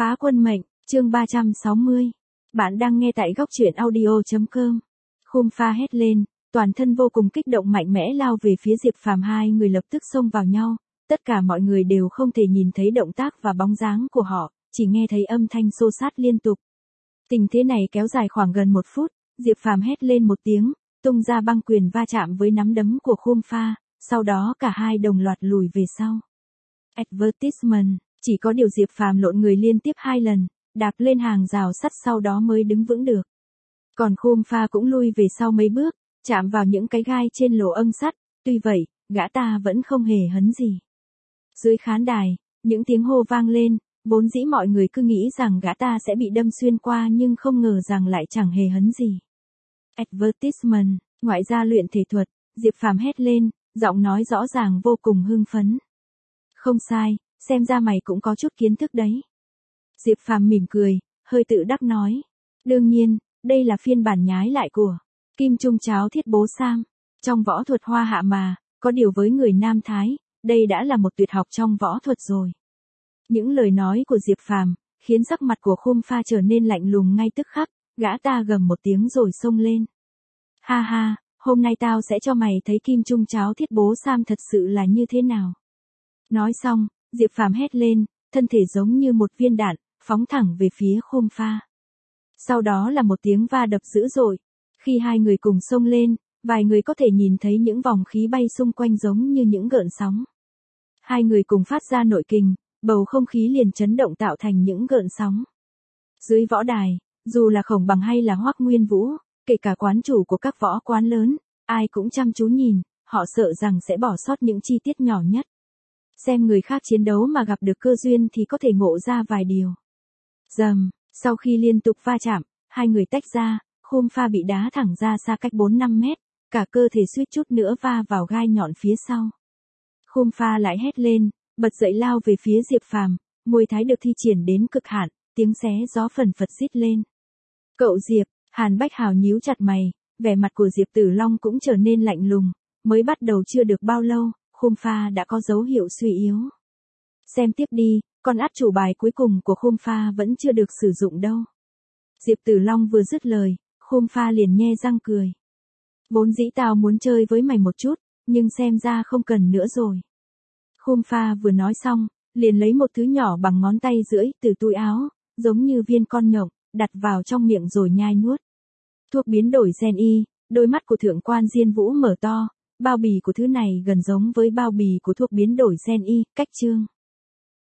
Phá quân mệnh, chương 360. Bạn đang nghe tại góc truyện audio.com. Khum Pha hét lên, toàn thân vô cùng kích động mạnh mẽ lao về phía Diệp Phàm, hai người lập tức xông vào nhau, tất cả mọi người đều không thể nhìn thấy động tác và bóng dáng của họ, chỉ nghe thấy âm thanh xô xát liên tục. Tình thế này kéo dài khoảng gần 1 phút, Diệp Phàm hét lên một tiếng, tung ra băng quyền va chạm với nắm đấm của Khum Pha, sau đó cả hai đồng loạt lùi về sau. Advertisement, chỉ có điều Diệp Phàm lộn người liên tiếp 2 lần, đạp lên hàng rào sắt sau đó mới đứng vững được. Còn Khum Pha cũng lui về sau mấy bước, chạm vào những cái gai trên lỗ âng sắt, tuy vậy, gã ta vẫn không hề hấn gì. Dưới khán đài, những tiếng hô vang lên, vốn dĩ mọi người cứ nghĩ rằng gã ta sẽ bị đâm xuyên qua nhưng không ngờ rằng lại chẳng hề hấn gì. Advertisement, ngoại gia luyện thể thuật, Diệp Phàm hét lên, giọng nói rõ ràng vô cùng hưng phấn. Không sai, xem ra mày cũng có chút kiến thức đấy. Diệp Phàm mỉm cười, hơi tự đắc nói. Đương nhiên, đây là phiên bản nhái lại của Kim Trung Cháo Thiết Bố Sam. Trong võ thuật Hoa Hạ mà, có điều với người Nam Thái, đây đã là một tuyệt học trong võ thuật rồi. Những lời nói của Diệp Phàm khiến sắc mặt của Khum Pha trở nên lạnh lùng ngay tức khắc, gã ta gầm một tiếng rồi xông lên. Ha ha, hôm nay tao sẽ cho mày thấy Kim Trung Cháo Thiết Bố Sam thật sự là như thế nào. Nói xong, Diệp Phàm hét lên, thân thể giống như một viên đạn, phóng thẳng về phía Khum Pha. Sau đó là một tiếng va đập dữ dội. Khi hai người cùng xông lên, vài người có thể nhìn thấy những vòng khí bay xung quanh giống như những gợn sóng. Hai người cùng phát ra nội kình, bầu không khí liền chấn động tạo thành những gợn sóng. Dưới võ đài, dù là Khổng Bằng hay là Hoắc Nguyên Vũ, kể cả quán chủ của các võ quán lớn, ai cũng chăm chú nhìn, họ sợ rằng sẽ bỏ sót những chi tiết nhỏ nhất. Xem người khác chiến đấu mà gặp được cơ duyên thì có thể ngộ ra vài điều. Rầm, sau khi liên tục va chạm, hai người tách ra, Khum Pha bị đá thẳng ra xa cách 4-5 mét, cả cơ thể suýt chút nữa va vào gai nhọn phía sau. Khum Pha lại hét lên, bật dậy lao về phía Diệp Phàm, môi thái được thi triển đến cực hạn, tiếng xé gió phần phật rít lên. Cậu Diệp, Hàn Bách Hào nhíu chặt mày, vẻ mặt của Diệp Tử Long cũng trở nên lạnh lùng, mới bắt đầu chưa được bao lâu, Khum Pha đã có dấu hiệu suy yếu. Xem tiếp đi, con át chủ bài cuối cùng của Khum Pha vẫn chưa được sử dụng đâu. Diệp Tử Long vừa dứt lời, Khum Pha liền nhe răng cười. Vốn dĩ tao muốn chơi với mày một chút, nhưng xem ra không cần nữa rồi. Khum Pha vừa nói xong, liền lấy một thứ nhỏ bằng ngón tay rưỡi từ túi áo, giống như viên con nhộng, đặt vào trong miệng rồi nhai nuốt. Thuốc biến đổi gen y, đôi mắt của Thượng quan Diên Vũ mở to, bao bì của thứ này gần giống với bao bì của thuốc biến đổi gen y, cách chương.